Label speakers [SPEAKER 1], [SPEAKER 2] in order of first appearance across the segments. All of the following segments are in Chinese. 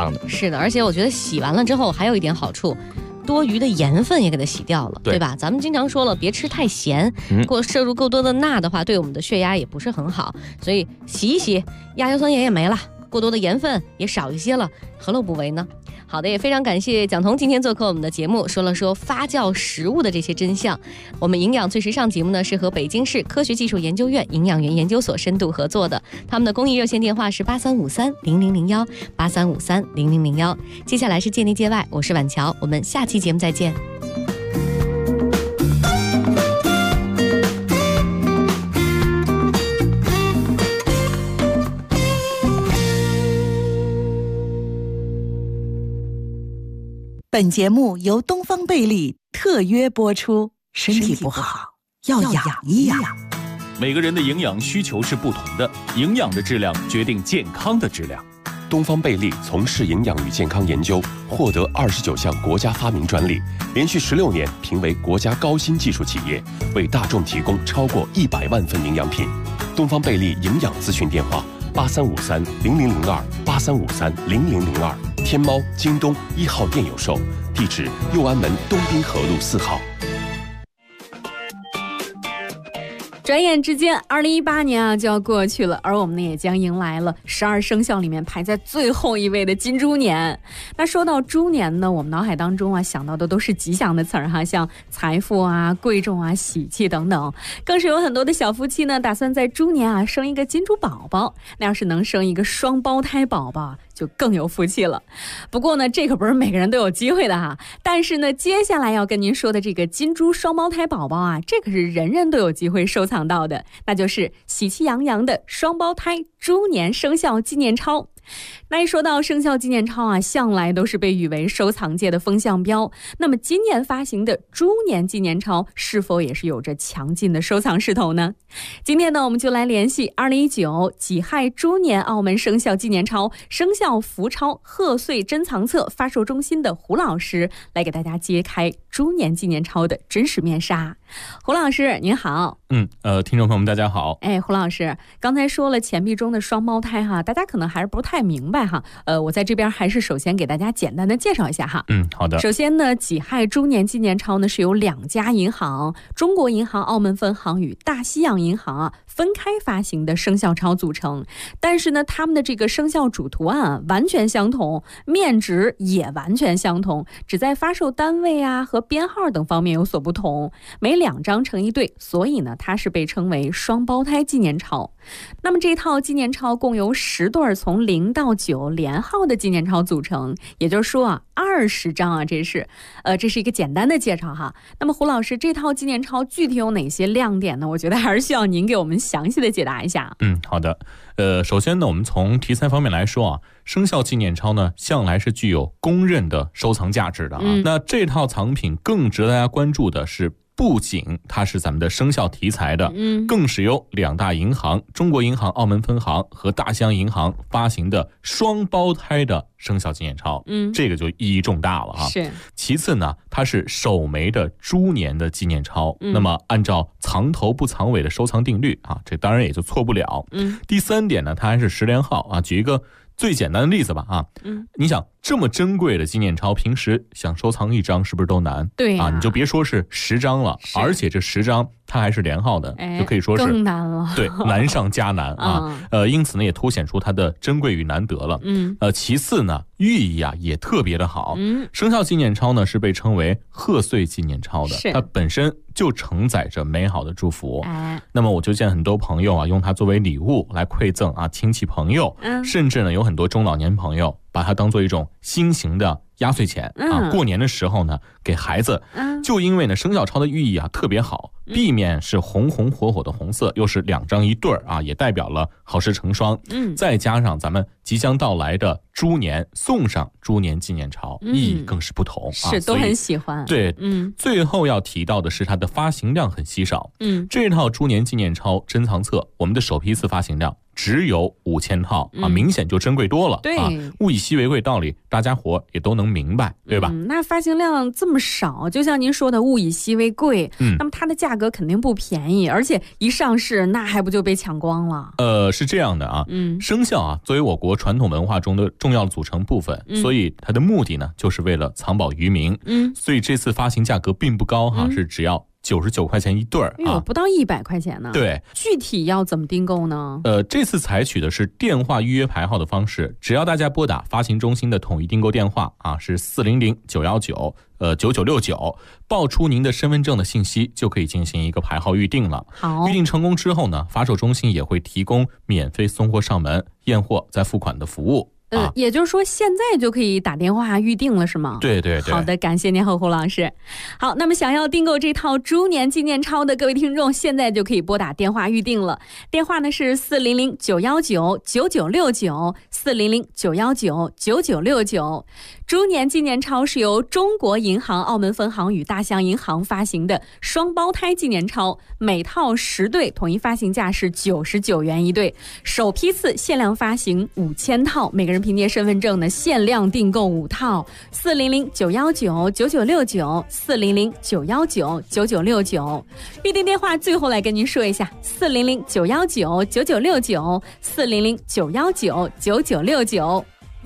[SPEAKER 1] 样的。
[SPEAKER 2] 是的，而且我觉得洗完了之后还有一点好处，多余的盐分也给它洗掉了， 对吧？咱们经常说了，别吃太咸，摄入够多的钠的话，对我们的血压也不是很好，所以洗一洗，亚硝酸盐也没了，过多的盐分也少一些了，何乐不为呢？好的，也非常感谢蒋彤今天做客我们的节目，说了说发酵食物的这些真相。我们营养最时尚节目呢，是和北京市科学技术研究院营养员研究所深度合作的，他们的公益热线电话是83530001，83530001。接下来是界内界外，我是婉乔，我们下期节目再见。
[SPEAKER 3] 本节目由东方贝利特约播出，身体不好要养一养。
[SPEAKER 4] 每个人的营养需求是不同的，营养的质量决定健康的质量。
[SPEAKER 5] 东方贝利从事营养与健康研究，获得29项国家发明专利，连续16年评为国家高新技术企业，为大众提供超过100万份营养品。东方贝利营养咨询电话83530002，83530002，天猫、京东1号店有售，地址右安门东滨河路4号。
[SPEAKER 6] 转眼之间2018年就要过去了，而我们呢也将迎来了12生肖里面排在最后一位的金猪年。那说到猪年呢，我们脑海当中想到的都是吉祥的词儿像财富贵重喜气等等，更是有很多的小夫妻呢打算在猪年生一个金猪宝宝。那要是能生一个双胞胎宝宝就更有福气了。不过呢，这可不是每个人都有机会的但是呢，接下来要跟您说的这个金猪双胞胎宝宝这可是人人都有机会收藏到的，那就是喜气洋洋的双胞胎猪年生肖纪念钞。那一说到生肖纪念钞向来都是被誉为收藏界的风向标。那么今年发行的猪年纪念钞是否也是有着强劲的收藏势头呢？今天呢，我们就来联系2019己亥猪年澳门生肖纪念钞生肖福钞贺岁珍藏册发售中心的胡老师，来给大家揭开猪年纪念钞的真实面纱。胡老师您好。
[SPEAKER 1] 听众朋友们大家好。
[SPEAKER 6] 胡老师刚才说了钱币中的双胞胎大家可能还是不太明白我在这边还是首先给大家简单的介绍一下
[SPEAKER 1] 好的。
[SPEAKER 6] 首先呢，己亥猪年纪念钞呢是由2家银行中国银行澳门分行与大西洋银行分开发行的生肖钞组成，但是呢他们的这个生肖主图案完全相同，面值也完全相同，只在发售单位和编号等方面有所不同，每2张成一对，所以呢它是被称为双胞胎纪念钞。那么这套纪念钞共由10对从0到9连号的纪念钞组成，也就是说20张这是一个简单的介绍那么胡老师，这套纪念钞具体有哪些亮点呢？我觉得还是需要您给我们详细的解答一下。
[SPEAKER 1] 好的。首先呢，我们从题材方面来说生肖纪念钞呢向来是具有公认的收藏价值的那这套藏品更值得大家关注的是，不仅它是咱们的生肖题材的，更是由2大银行中国银行澳门分行和大西洋银行发行的双胞胎的生肖纪念钞，这个就意义重大了
[SPEAKER 6] 是。
[SPEAKER 1] 其次呢，它是首枚的猪年的纪念钞，那么按照藏头不藏尾的收藏定律这当然也就错不了。第3点呢，它还是10连号举一个最简单的例子吧你想这么珍贵的纪念钞，平时想收藏1张是不是都难？
[SPEAKER 6] 对
[SPEAKER 1] 你就别说是10张了，而且这10张它还是连号的，就可以说是
[SPEAKER 6] 更难了。
[SPEAKER 1] 对，难上加难因此呢也凸显出它的珍贵与难得了。其次呢，寓意也特别的好。生肖纪念钞呢是被称为贺岁纪念钞的，它本身就承载着美好的祝福。那么我就见很多朋友用它作为礼物来馈赠亲戚朋友，甚至呢有很多中老年朋友把它当做一种新型的压岁钱过年的时候呢给孩子。就因为呢生肖钞的寓意特别好，避免是红红火火的红色，又是2张一对也代表了好事成双。再加上咱们即将到来的猪年，送上猪年纪念钞，意义更是不同
[SPEAKER 6] 是都很喜欢。
[SPEAKER 1] 对，最后要提到的是它的发行量很稀少。这套猪年纪念钞珍藏册，我们的首批次发行量只有5000套明显就珍贵多了。
[SPEAKER 6] 对
[SPEAKER 1] 物以稀为贵道理大家伙也都能能明白，对吧？
[SPEAKER 6] 那发行量这么少，就像您说的物以稀为贵，那么它的价格肯定不便宜，而且一上市那还不就被抢光了？
[SPEAKER 1] 是这样的啊，生肖啊作为我国传统文化中的重要组成部分，所以它的目的呢就是为了藏宝于民，所以这次发行价格并不高哈，是只要99块钱一对儿啊，
[SPEAKER 6] 不到100块钱呢。
[SPEAKER 1] 对，
[SPEAKER 6] 具体要怎么订购呢？
[SPEAKER 1] 这次采取的是电话预约排号的方式，只要大家拨打发行中心的统一订购电话啊，是400-919-9969，报出您的身份证的信息，就可以进行一个排号预定了。
[SPEAKER 6] 好，
[SPEAKER 1] 预定成功之后呢，发售中心也会提供免费送货上门、验货再付款的服务。
[SPEAKER 6] 也就是说现在就可以打电话预定了是吗？
[SPEAKER 1] 对对对。
[SPEAKER 6] 好的，感谢您侯老师。好，那么想要订购这套猪年纪念钞的各位听众，现在就可以拨打电话预定了。电话呢是400-919-9969，400-919-9969。猪年纪念钞是由中国银行澳门分行与大象银行发行的双胞胎纪念钞，每套10对，统一发行价是99元一对，首批次限量发行5000套，每个人凭借身份证呢限量订购5套。400-919-9969，400-919-9969。预订电话最后来跟您说一下，400-919-9969，400-919-9969。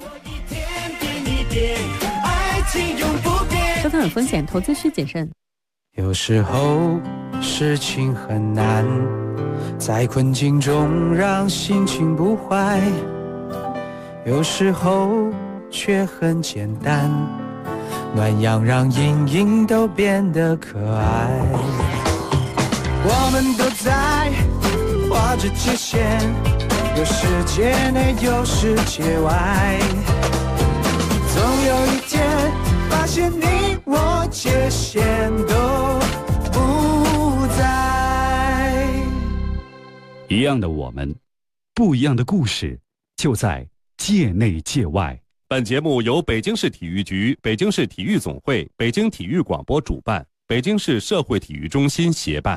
[SPEAKER 6] 收听有风险，投资需谨慎。
[SPEAKER 7] 有时候事情很难，在困境中让心情不坏，有时候却很简单，暖阳让阴影都变得可爱。我们都在画着界限，有世界内有世界外，总有一天发现你我界限都不在。
[SPEAKER 8] 一样的我们，不一样的故事，就在界内界外。
[SPEAKER 5] 本节目由北京市体育局、北京市体育总会、北京体育广播主办，北京市社会体育中心协办。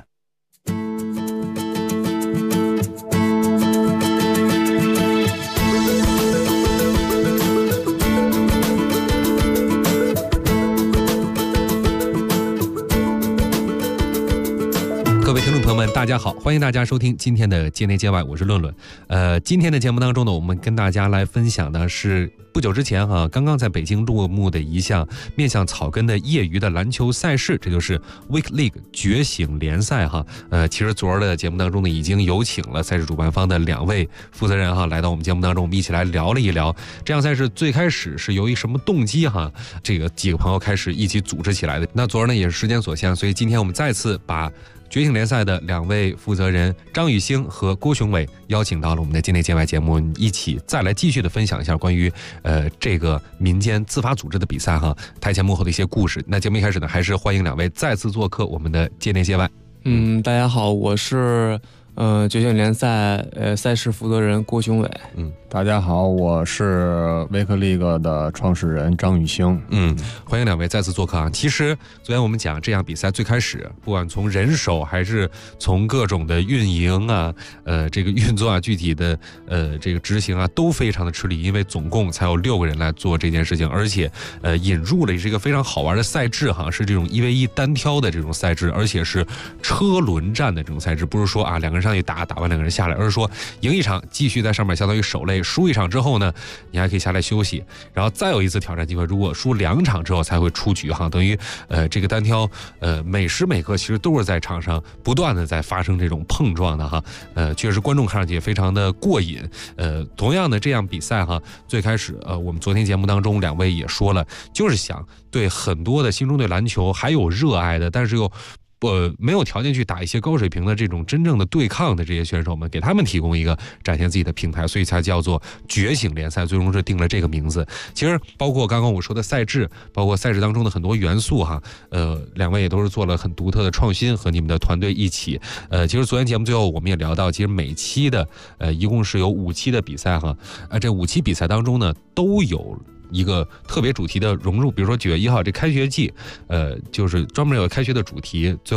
[SPEAKER 9] 各位听众朋友们，大家好，欢迎大家收听今天的界内界外，我是论论。今天的节目当中呢，我们跟大家来分享的是不久之前刚刚在北京落幕的一项面向草根的业余的篮球赛事，这就是 Week League 觉醒联赛其实昨儿的节目当中呢，已经有请了赛事主办方的2位负责人来到我们节目当中，我们一起来聊了一聊这样赛事最开始是由于什么动机这个几个朋友开始一起组织起来的。那昨儿呢也是时间所限，所以今天我们再次把觉醒联赛的2位负责人张雨兴和郭雄伟邀请到了我们的界内界外节目，一起再来继续的分享一下关于这个民间自发组织的比赛台前幕后的一些故事。那节目一开始呢，还是欢迎2位再次做客我们的界内界外。
[SPEAKER 10] 大家好，我是觉醒联赛赛事负责人郭雄伟。
[SPEAKER 11] 大家好，我是 Week League 的创始人张雨兴。
[SPEAKER 9] 欢迎2位再次做客其实昨天我们讲这样比赛最开始，不管从人手还是从各种的运营这个运作具体的这个执行都非常的吃力，因为总共才有6个人来做这件事情，而且引入了这个非常好玩的赛制是这种1v1单挑的这种赛制，而且是车轮战的这种赛制，不是说2个人上去打完2个人下来，而是说赢一场继续在上面相当于守擂，输一场之后呢，你还可以下来休息，然后再有一次挑战机会，如果输2场之后才会出局等于这个单挑每时每刻其实都是在场上不断的在发生这种碰撞的确实观众看上去也非常的过瘾。同样的这样比赛最开始我们昨天节目当中2位也说了，就是想对很多的心中对篮球还有热爱的，但是又没有条件去打一些高水平的这种真正的对抗的这些选手们，给他们提供一个展现自己的平台，所以才叫做觉醒联赛，最终是定了这个名字。其实包括刚刚我说的赛制，包括赛事当中的很多元素2位也都是做了很独特的创新，和你们的团队一起。其实昨天节目最后我们也聊到，其实每期的一共是有5期的比赛这5期比赛当中呢，都有一个特别主题的融入，比如说9月1号这开学季就是专门有开学的主题，最后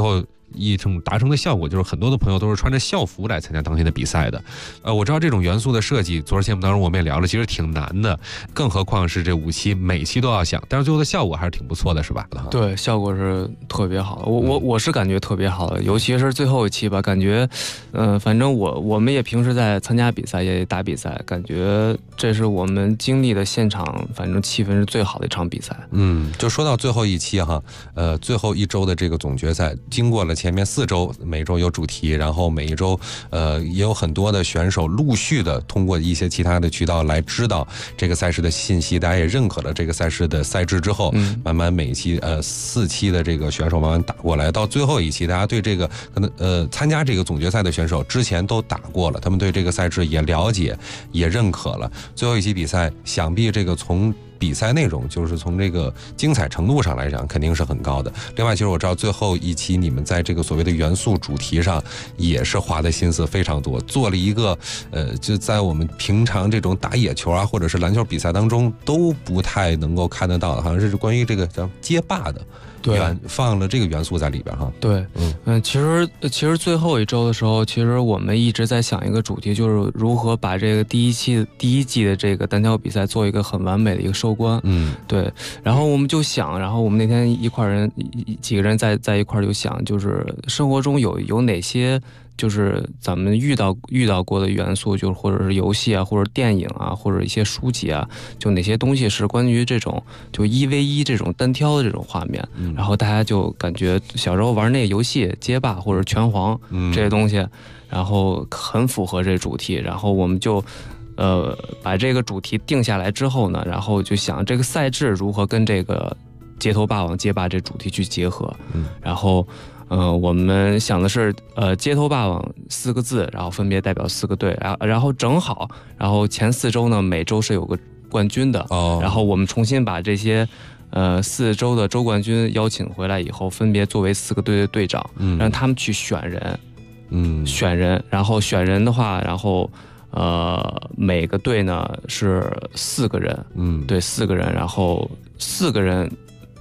[SPEAKER 9] 一种达成的效果，就是很多的朋友都是穿着校服来参加当天的比赛的。我知道这种元素的设计，昨儿节目当中我们也聊了，其实挺难的，更何况是这5期每期都要想，但是最后的效果还是挺不错的，是吧？
[SPEAKER 10] 对，效果是特别好的，我是感觉特别好的，尤其是最后一期吧，感觉，反正我们也平时在参加比赛，也打比赛，感觉这是我们经历的现场，反正气氛是最好的一场比赛。
[SPEAKER 9] 就说到最后一期哈，最后1周的这个总决赛，经过了前面4周，每周有主题，然后每一周也有很多的选手陆续的通过一些其他的渠道来知道这个赛事的信息，大家也认可了这个赛事的赛制之后，慢慢每一期4期的这个选手慢慢打过来，到最后一期，大家对这个可能参加这个总决赛的选手之前都打过了，他们对这个赛制也了解也认可了，最后一期比赛想必这个从比赛内容就是从这个精彩程度上来讲肯定是很高的。另外其实我知道最后一期你们在这个所谓的元素主题上也是花的心思非常多，做了一个就在我们平常这种打野球啊或者是篮球比赛当中都不太能够看得到的，好像是关于这个叫街霸的，对，放了这个元素在里边哈。
[SPEAKER 10] 对，其实最后一周的时候，其实我们一直在想一个主题，就是如何把这个第一季的这个单挑比赛做一个很完美的一个收官。对。然后我们就想，然后我们那天几个人在一块就想，就是生活中有哪些就是咱们遇到过的元素，就或者是游戏啊，或者电影啊，或者一些书籍啊，就哪些东西是关于这种就1v1这种单挑的这种画面，然后大家就感觉小时候玩那个游戏街霸或者拳皇这些东西，然后很符合这主题，然后我们就把这个主题定下来之后呢，然后就想这个赛制如何跟这个街头霸王街霸这主题去结合，然后我们想的是街头霸王4个字，然后分别代表4个队，然后正好，然后前4周呢每周是有个冠军的，然后我们重新把这些4周的周冠军邀请回来以后，分别作为4个队的队长，让他们去选人，然后选人的话，然后每个队呢是4个人，对，4个人，然后4个人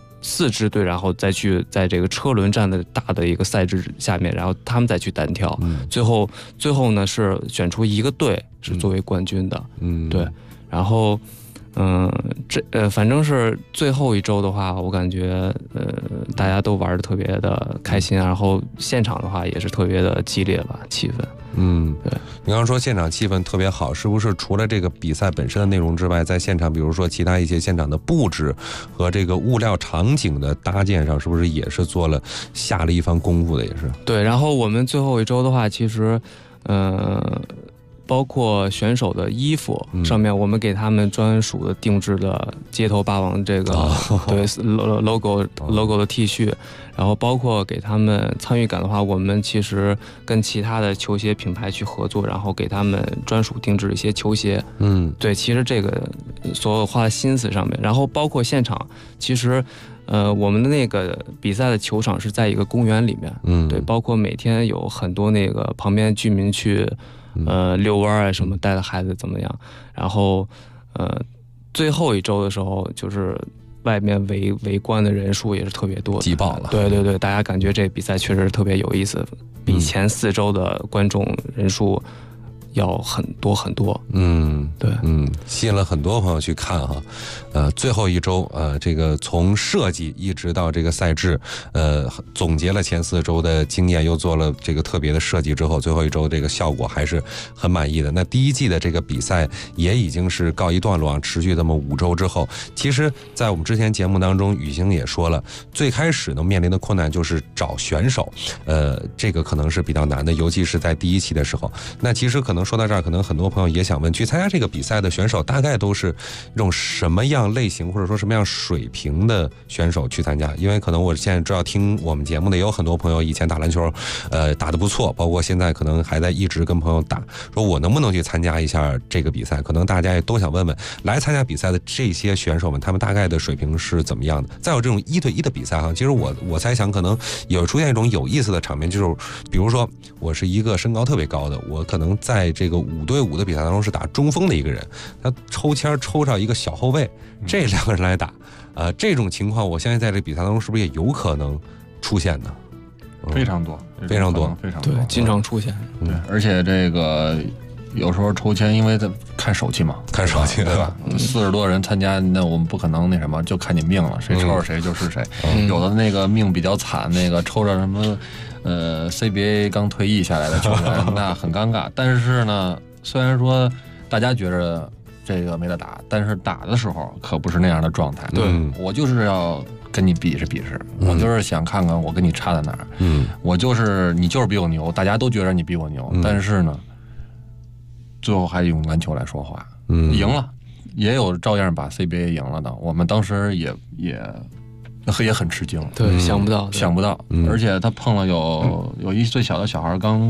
[SPEAKER 10] 4支队，然后再去在这个车轮战的大的一个赛制下面，然后他们再去单挑，最后呢是选出1个队是作为冠军的，对，然后反正是最后一周的话，我感觉大家都玩得特别的开心，然后现场的话也是特别的激烈吧，气氛。
[SPEAKER 9] 对，你刚刚说现场气氛特别好，是不是除了这个比赛本身的内容之外，在现场比如说其他一些现场的布置和这个物料场景的搭建上，是不是也是下了一番功夫的？也是。对，
[SPEAKER 10] 然后我们最后一周的话，其实包括选手的衣服上面，我们给他们专属的定制的街头霸王这个对 logo 的 T 恤，然后包括给他们参与感的话，我们其实跟其他的球鞋品牌去合作，然后给他们专属定制一些球鞋。对，其实这个所有花的心思上面，然后包括现场，其实我们的那个比赛的球场是在一个公园里面，对，包括每天有很多那个旁边居民去遛弯啊什么，带着孩子怎么样，然后最后一周的时候，就是外面围观的人数也是特别多的，
[SPEAKER 9] 挤爆了。
[SPEAKER 10] 对对对，大家感觉这比赛确实特别有意思，比前4周的观众人数要很多很多。
[SPEAKER 9] 对，吸引了很多朋友去看哈。最后一周这个从设计一直到这个赛制，总结了前4周的经验，又做了这个特别的设计之后，最后一周这个效果还是很满意的。那第1季的这个比赛也已经是告一段落，持续这么5周之后，其实在我们之前节目当中，雨欣也说了，最开始呢面临的困难就是找选手，这个可能是比较难的，尤其是在第1期的时候。那其实可能说到这儿，可能很多朋友也想问，去参加这个比赛的选手大概都是一种什么样类型或者说什么样水平的选手去参加？因为可能我现在知道听我们节目的也有很多朋友以前打篮球打得不错，包括现在可能还在一直跟朋友打，说我能不能去参加一下这个比赛？可能大家也都想问问来参加比赛的这些选手们，他们大概的水平是怎么样的？再有这种1对1的比赛哈，其实我猜想可能也会出现一种有意思的场面，就是比如说我是一个身高特别高的，我可能在这个5对5的比赛当中是打中锋的一个人，他抽签抽上一个小后卫，这2个人来打，这种情况我相信在这个比赛当中是不是也有可能出现呢？
[SPEAKER 11] 非常多，
[SPEAKER 9] 非常多，
[SPEAKER 11] 非常多，
[SPEAKER 10] 对，经常出现。
[SPEAKER 11] 对，而且这个有时候抽签，因为看手气嘛，
[SPEAKER 9] 看手气，
[SPEAKER 11] 对吧？40多人参加，那我们不可能那什么，就看你命了，谁抽着谁就是谁。有的那个命比较惨，那个抽着什么CBA 刚退役下来的球员，那很尴尬。但是呢，虽然说大家觉着这个没得打，但是打的时候可不是那样的状态。
[SPEAKER 9] 对，
[SPEAKER 11] 我就是要跟你比试，我就是想看看我跟你差在哪儿。我就是你就是比我牛，大家都觉得你比我牛，但是呢，最后还用篮球来说话。赢了，也有照样把 CBA 赢了的。我们当时也很吃惊，
[SPEAKER 10] 对，想不到，
[SPEAKER 11] 而且他碰了有一最小的小孩刚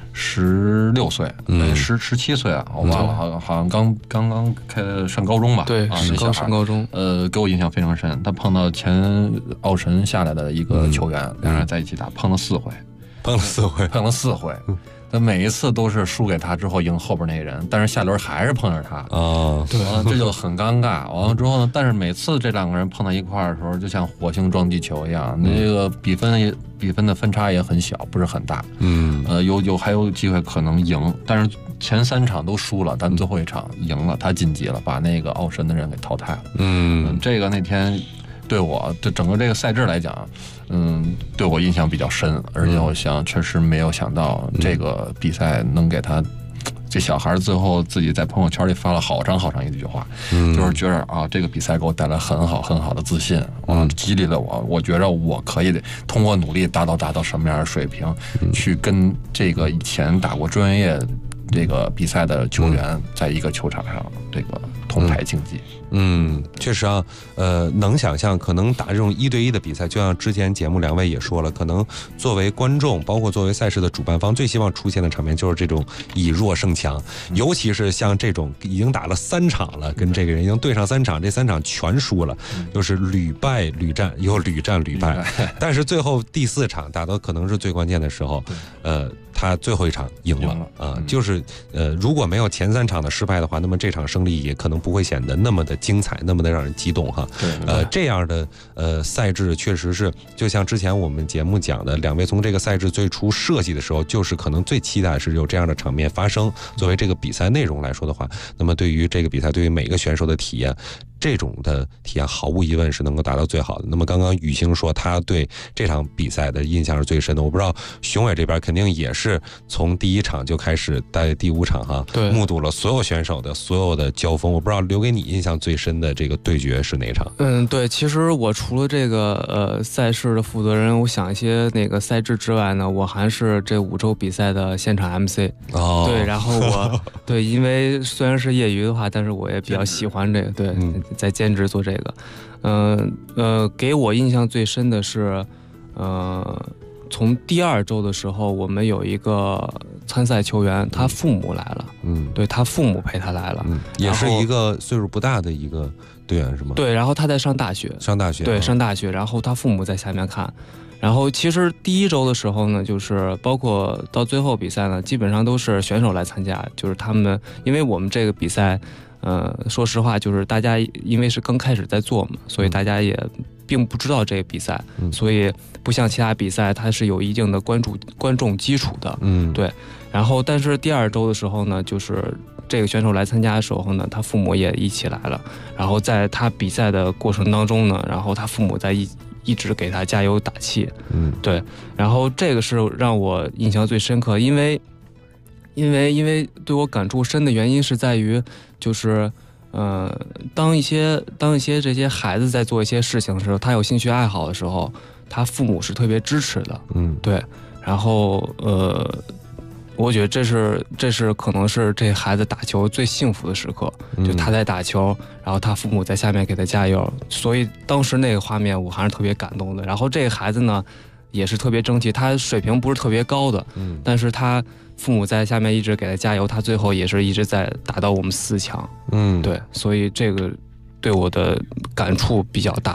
[SPEAKER 11] 16岁，17岁啊，我忘了，好像刚刚上高中吧，
[SPEAKER 10] 对，刚上高中，
[SPEAKER 11] 给我印象非常深。他碰到前奥神下来的一个球员，两人在一起打，碰了4回。他每一次都是输给他之后赢后边那人，但是下轮还是碰着他
[SPEAKER 10] 对，
[SPEAKER 11] 这就很尴尬。完了之后呢，但是每次这两个人碰到一块儿的时候，就像火星撞地球一样，那个比分的分差也很小，不是很大。还有机会可能赢，但是前3场都输了，但最后一场赢了，他晋级了，把那个奥神的人给淘汰了。这个那天对我对整个这个赛制来讲，对我印象比较深，而且我确实没有想到这个比赛能给他，这小孩最后自己在朋友圈里发了好长一句话，就是觉得啊，这个比赛给我带来很好的自信，激励了我，我觉着我可以通过努力达到什么样的水平，去跟这个以前打过专业这个比赛的球员在一个球场上这个同台竞技。
[SPEAKER 9] 确实啊，能想象可能打这种1对1的比赛，就像之前节目2位也说了，可能作为观众，包括作为赛事的主办方，最希望出现的场面就是这种以弱胜强，尤其是像这种已经打了3场了，跟这个人已经对上3场，这3场全输了，就是屡败屡战，又屡战屡败，但是最后第4场打到可能是最关键的时候，他最后一场赢了啊，就是如果没有前3场的失败的话，那么这场胜利也可能不会显得那么的精彩，那么的让人激动哈。这样的赛制确实是，就像之前我们节目讲的，2位从这个赛制最初设计的时候，就是可能最期待是有这样的场面发生。作为这个比赛内容来说的话，那么对于这个比赛，对于每个选手的体验，这种的体验毫无疑问是能够达到最好的。那么刚刚雨欣说他对这场比赛的印象是最深的，我不知道雄伟这边肯定也是从第1场就开始，在第5场哈，
[SPEAKER 10] 对，
[SPEAKER 9] 目睹了所有选手的所有的交锋。我不知道留给你印象最深的这个对决是哪场？
[SPEAKER 10] 对，其实我除了这个赛事的负责人，我想一些那个赛制之外呢，我还是这5周比赛的现场 MC。对，然后我对，因为虽然是业余的话，但是我也比较喜欢这个，对。在兼职做这个，给我印象最深的是，从第2周的时候，我们有一个参赛球员，他父母来了，对，他父母陪他来了，
[SPEAKER 9] 也是一个岁数不大的一个队员是吗？
[SPEAKER 10] 对，然后他在上大学，对，上大学，然后他父母在下面看。然后其实第1周的时候呢，就是包括到最后比赛呢，基本上都是选手来参加，就是他们，因为我们这个比赛。说实话，就是大家因为是刚开始在做嘛，所以大家也并不知道这个比赛，所以不像其他比赛，它是有一定的观众基础的，对。然后，但是第2周的时候呢，就是这个选手来参加的时候呢，他父母也一起来了。然后在他比赛的过程当中呢，然后他父母在一直给他加油打气，对。然后这个是让我印象最深刻，因为对我感触深的原因是在于，就是当一些这些孩子在做一些事情的时候，他有兴趣爱好的时候，他父母是特别支持的，对。然后我觉得这是可能是这孩子打球最幸福的时刻，就他在打球，然后他父母在下面给他加油，所以当时那个画面我还是特别感动的。然后这个孩子呢，也是特别争气，他水平不是特别高的，但是他父母在下面一直给他加油，他最后也是一直在打到我们4强，对，所以这个对我的感触比较大吧。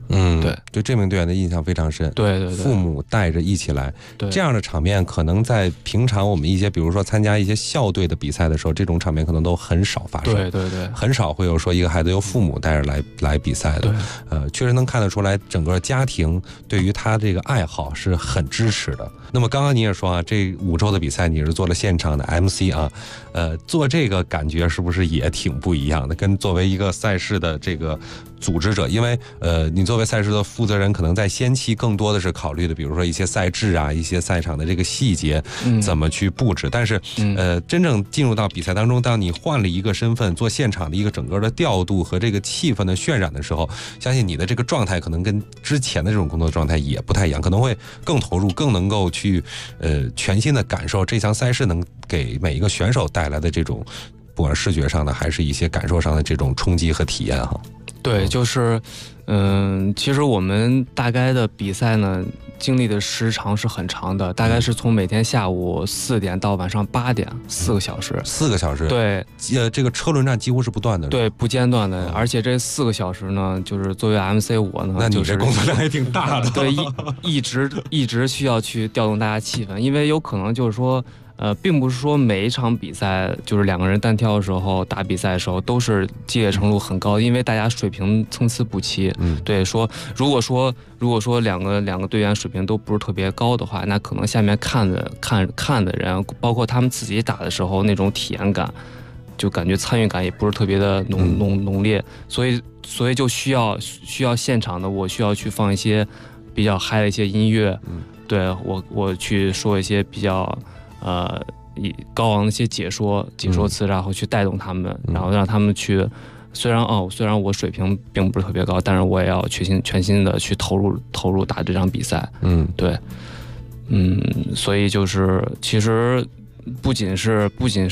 [SPEAKER 10] 对，
[SPEAKER 12] 对这名队员的印象非常深。
[SPEAKER 10] 对，
[SPEAKER 12] 父母带着一起来，这样的场面可能在平常我们一些，比如说参加一些校队的比赛的时候，这种场面可能都很少发生。
[SPEAKER 10] 对，
[SPEAKER 12] 很少会有说一个孩子由父母带着来比赛的。确实能看得出来，整个家庭对于他这个爱好是很支持的。那么刚刚你也说啊，这5周的比赛你是做了现场的 MC 啊，做这个感觉是不是也挺不一样的？跟作为一个赛事的这个组织者，因为你作为赛事的负责人，可能在先期更多的是考虑的，比如说一些赛制啊，一些赛场的这个细节怎么去布置。但是真正进入到比赛当中，当你换了一个身份，做现场的一个整个的调度和这个气氛的渲染的时候，相信你的这个状态可能跟之前的这种工作状态也不太一样，可能会更投入，更能够去全新的感受这项赛事能给每一个选手带来的这种不管视觉上的还是一些感受上的这种冲击和体验哈。
[SPEAKER 10] 对，就是其实我们大概的比赛呢经历的时长是很长的，大概是从每天下午4点到晚上8点，4个小时。4
[SPEAKER 12] 个小时。对，这个车轮战几乎是不断的。
[SPEAKER 10] 对，不间断的，而且这4个小时呢，就是作为 MC 我呢，
[SPEAKER 12] 那你这工作量也挺大的。
[SPEAKER 10] 对，一直需要去调动大家气氛，因为有可能就是说。并不是说每一场比赛就是2个人单挑的时候打比赛的时候都是激烈程度很高，因为大家水平参差不齐。对，如果说两个队员水平都不是特别高的话，那可能下面看的人，包括他们自己打的时候那种体验感，就感觉参与感也不是特别的浓烈，所以就需要现场的我需要去放一些比较嗨的一些音乐，对我去说一些比较。高昂的一些解说词，然后去带动他们，然后让他们去，虽然我水平并不是特别高，但是我也要全心的去投入打这场比赛。对，所以就是其实不仅是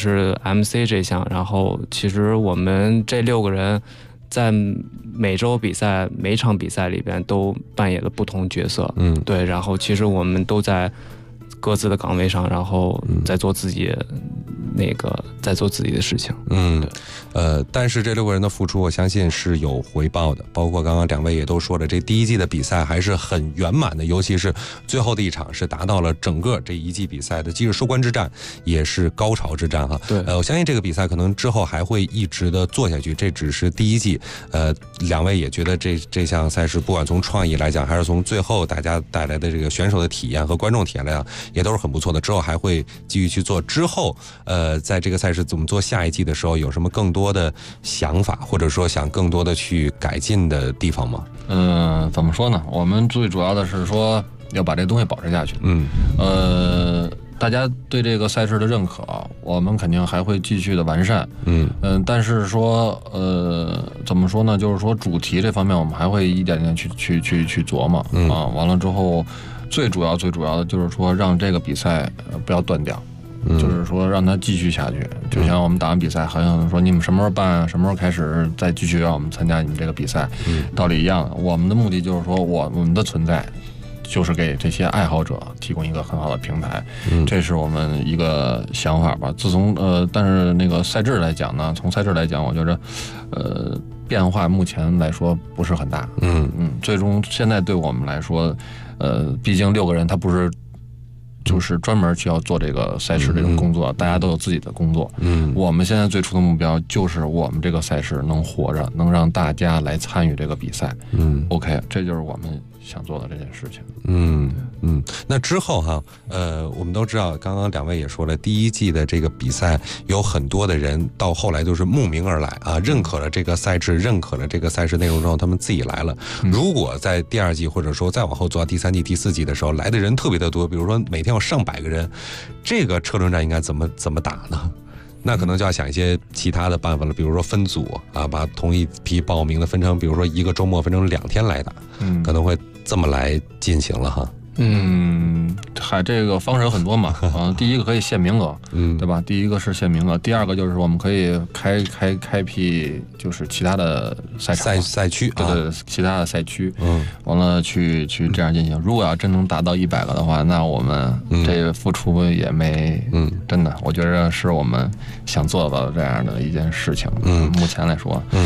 [SPEAKER 10] MC 这项，然后其实我们这6个人在每场比赛里边都扮演了不同角色。对，然后其实我们都在各自的岗位上，然后再做自己的事情。
[SPEAKER 12] 但是这6个人的付出，我相信是有回报的。包括刚刚2位也都说了，这第1季的比赛还是很圆满的，尤其是最后的一场是达到了整个这1季比赛的即使收官之战，也是高潮之战哈。
[SPEAKER 10] 对，
[SPEAKER 12] 我相信这个比赛可能之后还会一直的做下去，这只是第1季。2位也觉得这项赛事不管从创意来讲，还是从最后大家带来的这个选手的体验和观众体验来讲，也都是很不错的。之后还会继续去做。之后在这个赛事怎么做下1季的时候，有什么更多的想法，或者说想更多的去改进的地方吗？
[SPEAKER 11] 怎么说呢？我们最主要的是说要把这东西保持下去。大家对这个赛事的认可，我们肯定还会继续的完善。但是说怎么说呢？就是说主题这方面，我们还会一点点去琢磨啊。完了之后，最主要的就是说让这个比赛不要断掉。就是说让它继续下去，就像我们打完比赛，好像说你们什么时候办，什么时候开始再继续让我们参加你们这个比赛，道理一样的。我们的目的就是说，我们的存在就是给这些爱好者提供一个很好的平台，这是我们一个想法吧。自从但是那个赛制来讲呢，从赛制来讲，我觉着变化目前来说不是很大。最终现在对我们来说，毕竟6个人他不是。就是专门需要做这个赛事这种工作，大家都有自己的工作。我们现在最初的目标就是我们这个赛事能活着，能让大家来参与这个比赛。OK， 这就是我们想做的这件事情。
[SPEAKER 12] 那之后哈，我们都知道，刚刚2位也说了，第1季的这个比赛有很多的人到后来都是慕名而来啊，认可了这个赛制，认可了这个赛事内容之后，他们自己来了。如果在第2季或者说再往后做到第3季、第4季的时候，来的人特别的多，比如说每天有上百个人，这个车轮战应该怎么打呢？那可能就要想一些其他的办法了，比如说分组啊，把同一批报名的分成，比如说一个周末分成2天来打，可能会这么来进行了哈。
[SPEAKER 11] 这个方式有很多嘛。第一个可以限名额，对吧？第一个是限名额，第二个就是我们可以开辟就是其他的
[SPEAKER 12] 赛区，
[SPEAKER 11] 对，其他的赛区，完了去这样进行。如果要真能达到100个的话，那我们这个付出也没，真的，我觉得是我们想做到的这样的一件事情。目前来说，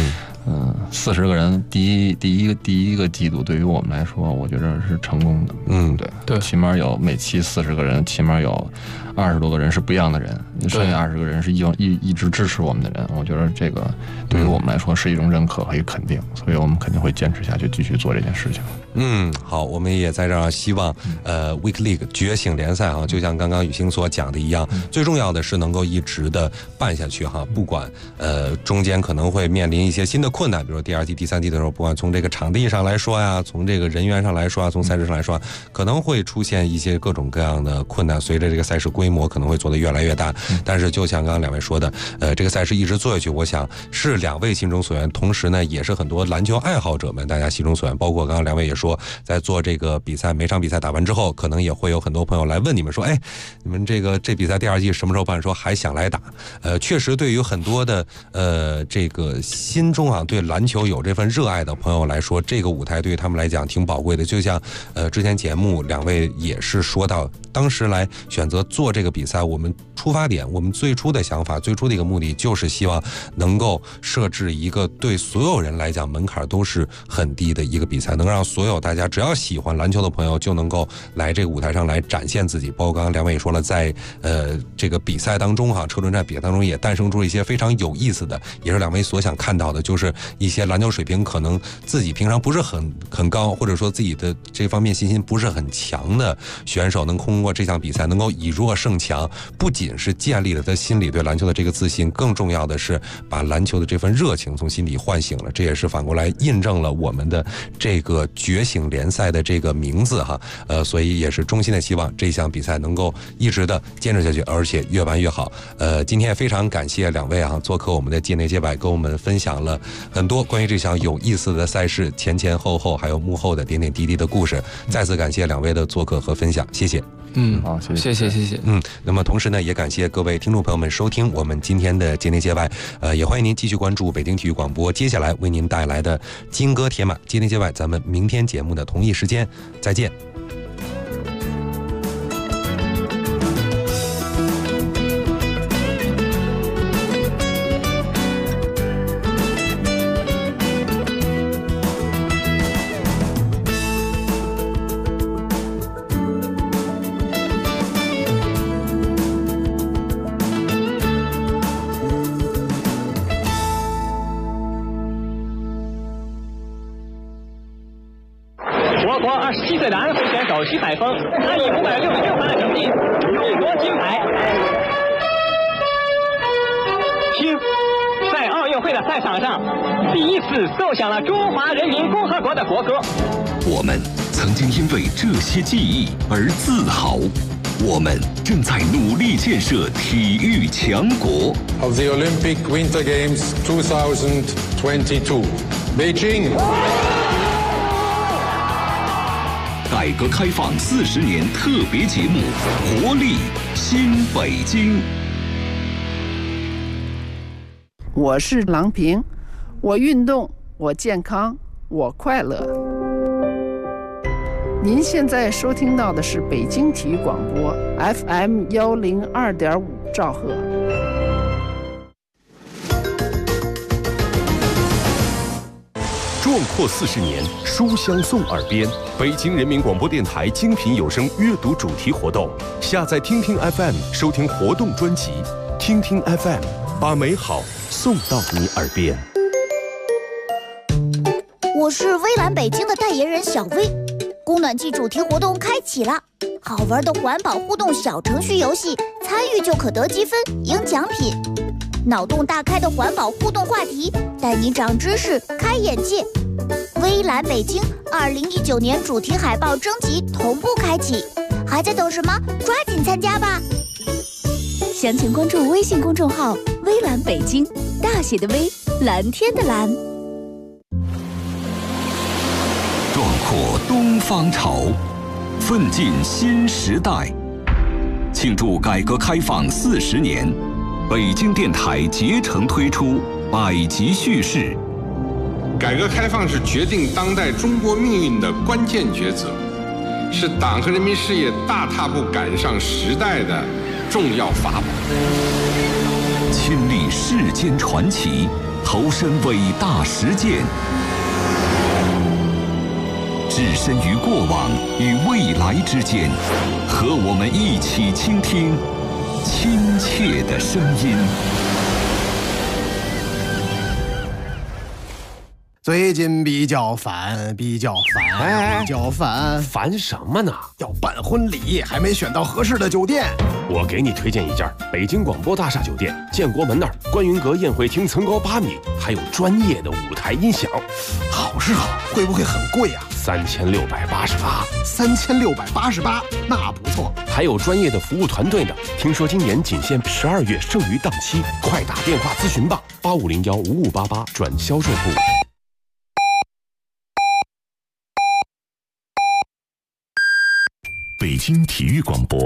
[SPEAKER 11] 40个人，第一个季度对于我们来说，我觉得是成功的。对，起码有每期40个人，起码有20多个人是不一样的人，剩下20个人是一直支持我们的人。我觉得这个对于我们来说是一种认可和一个肯定，所以我们肯定会坚持下去，继续做这件事情。
[SPEAKER 12] 好，我们也在这儿希望Week League 觉醒联赛啊，就像刚刚雨欣所讲的一样，最重要的是能够一直的办下去哈，不管中间可能会面临一些新的困难，比如说第2季、第3季的时候，不管从这个场地上来说呀，从这个人员上来说啊，从赛事上来说，可能会出现一些各种各样的困难，随着这个赛事规模可能会做得越来越大。但是就像刚刚2位说的，这个赛事一直做下去，我想是2位心中所愿，同时呢，也是很多篮球爱好者们大家心中所愿。包括刚刚2位也说，在做这个比赛，每场比赛打完之后，可能也会有很多朋友来问你们说，你们这比赛第2季什么时候办？说还想来打。确实对于很多的这个心中啊对篮球有这份热爱的朋友来说，这个舞台对于他们来讲挺宝贵的。就像之前节目2位也是说到，当时来选择做这个比赛，我们出发点，我们最初的想法，最初的一个目的就是希望能够设置一个对所有人来讲门槛都是很低的一个比赛，能让所有大家只要喜欢篮球的朋友就能够来这个舞台上来展现自己。包括刚刚2位也说了，在这个比赛当中车轮战比赛当中也诞生出一些非常有意思的，也是2位所想看到的，就是一些篮球水平可能自己平常不是很高，或者说自己的这方面信心不是很强的选手，能通过这项比赛能够以弱胜强，不仅是建立了他心里对篮球的这个自信，更重要的是把篮球的这份热情从心底唤醒了。这也是反过来印证了我们的这个觉醒联赛的这个名字哈。所以也是衷心的希望这项比赛能够一直的坚持下去，而且越办越好。今天也非常感谢2位做客我们的界内界外，跟我们分享了很多关于这项有意思的赛事前前后后还有幕后的点点滴滴的故事。再次感谢2位的做客和分享，谢谢。
[SPEAKER 11] 好，谢谢。
[SPEAKER 12] 那么同时呢，也感谢各位听众朋友们收听我们今天的界内界外，也欢迎您继续关注北京体育广播接下来为您带来的金戈铁马界内界外，咱们明天节目的同一时间再见。
[SPEAKER 13] 我国27岁的安徽选手徐载峰，他以566分的成绩勇夺金牌。听，在奥运会的赛场上，第一次奏响了中华人民共和国的国歌。
[SPEAKER 14] 我们曾经因为这些记忆而自豪，我们正在努力建设体育强国。
[SPEAKER 15] Of the Olympic Winter Games 2022, Beijing。
[SPEAKER 14] 改革开放40年特别节目《活力新北京》。
[SPEAKER 16] 我是郎平，我运动，我健康，我快乐。您现在收听到的是北京体育广播 FM 102.5兆赫。
[SPEAKER 5] 壮阔40年，书香送耳边。北京人民广播电台精品有声阅读主题活动，下载听听 FM 收听活动专辑，听听 FM 把美好送到你耳边。
[SPEAKER 17] 我是微蓝北京的代言人小薇，供暖季主题活动开启了，好玩的环保互动小程序游戏，参与就可得积分赢奖品。脑洞大开的环保互动话题，带你长知识开眼界。微蓝北京2019年主题海报征集同步开启，还在等什么？抓紧参加吧！详情关注微信公众号微蓝北京，大写的微，蓝天的蓝。
[SPEAKER 14] 壮阔东方潮，奋进新时代。庆祝改革开放40年，北京电台竭诚推出百集叙事。
[SPEAKER 15] 改革开放是决定当代中国命运的关键抉择，是党和人民事业大踏步赶上时代的重要法宝。
[SPEAKER 14] 亲历世间传奇， 投身伟大实践，置身于过往与未来之间，和我们一起倾听亲切的声音。
[SPEAKER 18] 最近比较烦，
[SPEAKER 5] 烦什么呢？
[SPEAKER 18] 要办婚礼，还没选到合适的酒店。
[SPEAKER 5] 我给你推荐一家北京广播大厦酒店，建国门那儿，观云阁宴会厅层高8米，还有专业的舞台音响。
[SPEAKER 18] 好是好，会不会很贵啊
[SPEAKER 5] ？3688，
[SPEAKER 18] 那不错。
[SPEAKER 5] 还有专业的服务团队呢。听说今年仅限12月剩余档期，快打电话咨询吧，85015588转销售部。
[SPEAKER 14] 北京体育广播